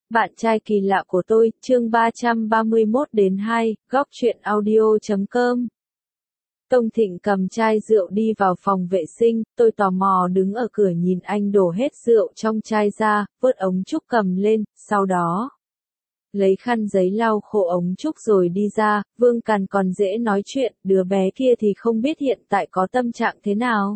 Bạn trai kỳ lạ của tôi, chương 331-2, góc truyện audio.com. Tông Thịnh cầm chai rượu đi vào phòng vệ sinh, tôi tò mò đứng ở cửa nhìn anh đổ hết rượu trong chai ra, vớt ống trúc cầm lên, sau đó lấy khăn giấy lau khô ống trúc rồi đi ra. Vương Càn còn dễ nói chuyện, đứa bé kia thì không biết hiện tại có tâm trạng thế nào.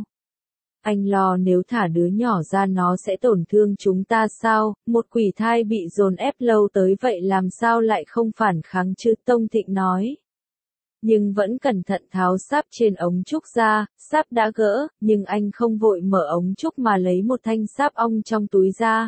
Anh lo nếu thả đứa nhỏ ra nó sẽ tổn thương chúng ta sao, một quỷ thai bị dồn ép lâu tới vậy làm sao lại không phản kháng chứ, Tông Thịnh nói. Nhưng vẫn cẩn thận tháo sáp trên ống trúc ra, sáp đã gỡ, nhưng anh không vội mở ống trúc mà lấy một thanh sáp ong trong túi ra.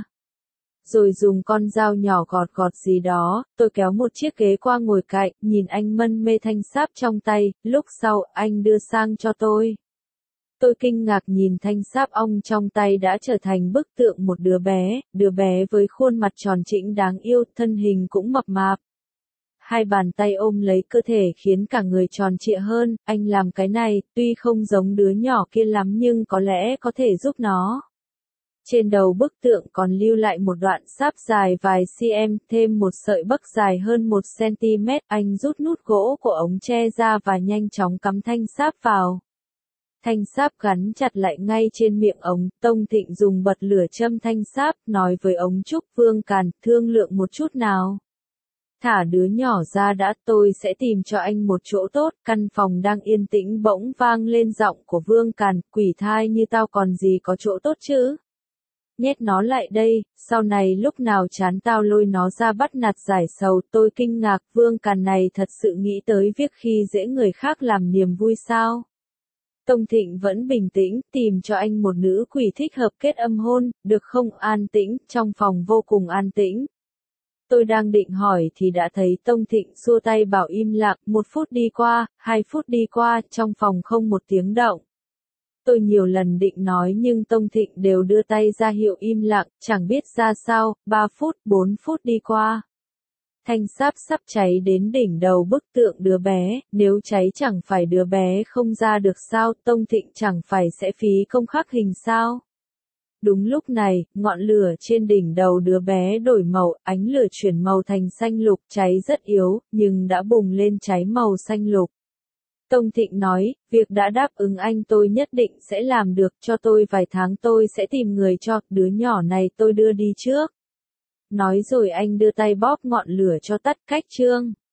Rồi dùng con dao nhỏ gọt gọt gì đó, tôi kéo một chiếc ghế qua ngồi cạnh, nhìn anh mân mê thanh sáp trong tay, lúc sau anh đưa sang cho tôi. Tôi kinh ngạc nhìn thanh sáp ong trong tay đã trở thành bức tượng một đứa bé với khuôn mặt tròn trĩnh đáng yêu, thân hình cũng mập mạp. Hai bàn tay ôm lấy cơ thể khiến cả người tròn trịa hơn, anh làm cái này, tuy không giống đứa nhỏ kia lắm nhưng có lẽ có thể giúp nó. Trên đầu bức tượng còn lưu lại một đoạn sáp dài vài cm, thêm một sợi bắc dài hơn 1 cm, anh rút nút gỗ của ống tre ra và nhanh chóng cắm thanh sáp vào. Thanh sáp gắn chặt lại ngay trên miệng ống, Tông Thịnh dùng bật lửa châm thanh sáp, nói với ống trúc, Vương Càn, thương lượng một chút nào. Thả đứa nhỏ ra đã, tôi sẽ tìm cho anh một chỗ tốt. Căn phòng đang yên tĩnh bỗng vang lên giọng của Vương Càn, quỷ thai như tao còn gì có chỗ tốt chứ. Nhét nó lại đây, sau này lúc nào chán tao lôi nó ra bắt nạt giải sầu. Tôi kinh ngạc, Vương Càn này thật sự nghĩ tới việc khi dễ người khác làm niềm vui sao. Tông Thịnh vẫn bình tĩnh, tìm cho anh một nữ quỷ thích hợp kết âm hôn, được không? An tĩnh, trong phòng vô cùng an tĩnh. Tôi đang định hỏi thì đã thấy Tông Thịnh xua tay bảo im lặng, 1 phút đi qua, 2 phút đi qua, trong phòng không một tiếng động. Tôi nhiều lần định nói nhưng Tông Thịnh đều đưa tay ra hiệu im lặng, chẳng biết ra sao, 3 phút, 4 phút đi qua. Thanh sáp sắp cháy đến đỉnh đầu bức tượng đứa bé, nếu cháy chẳng phải đứa bé không ra được sao, Tông Thịnh chẳng phải sẽ phí công khắc hình sao. Đúng lúc này, ngọn lửa trên đỉnh đầu đứa bé đổi màu, ánh lửa chuyển màu thành xanh lục, cháy rất yếu, nhưng đã bùng lên cháy màu xanh lục. Tông Thịnh nói, việc đã đáp ứng anh tôi nhất định sẽ làm được, cho tôi vài tháng tôi sẽ tìm người cho, đứa nhỏ này tôi đưa đi trước. Nói rồi anh đưa tay bóp ngọn lửa cho tắt, cách chương.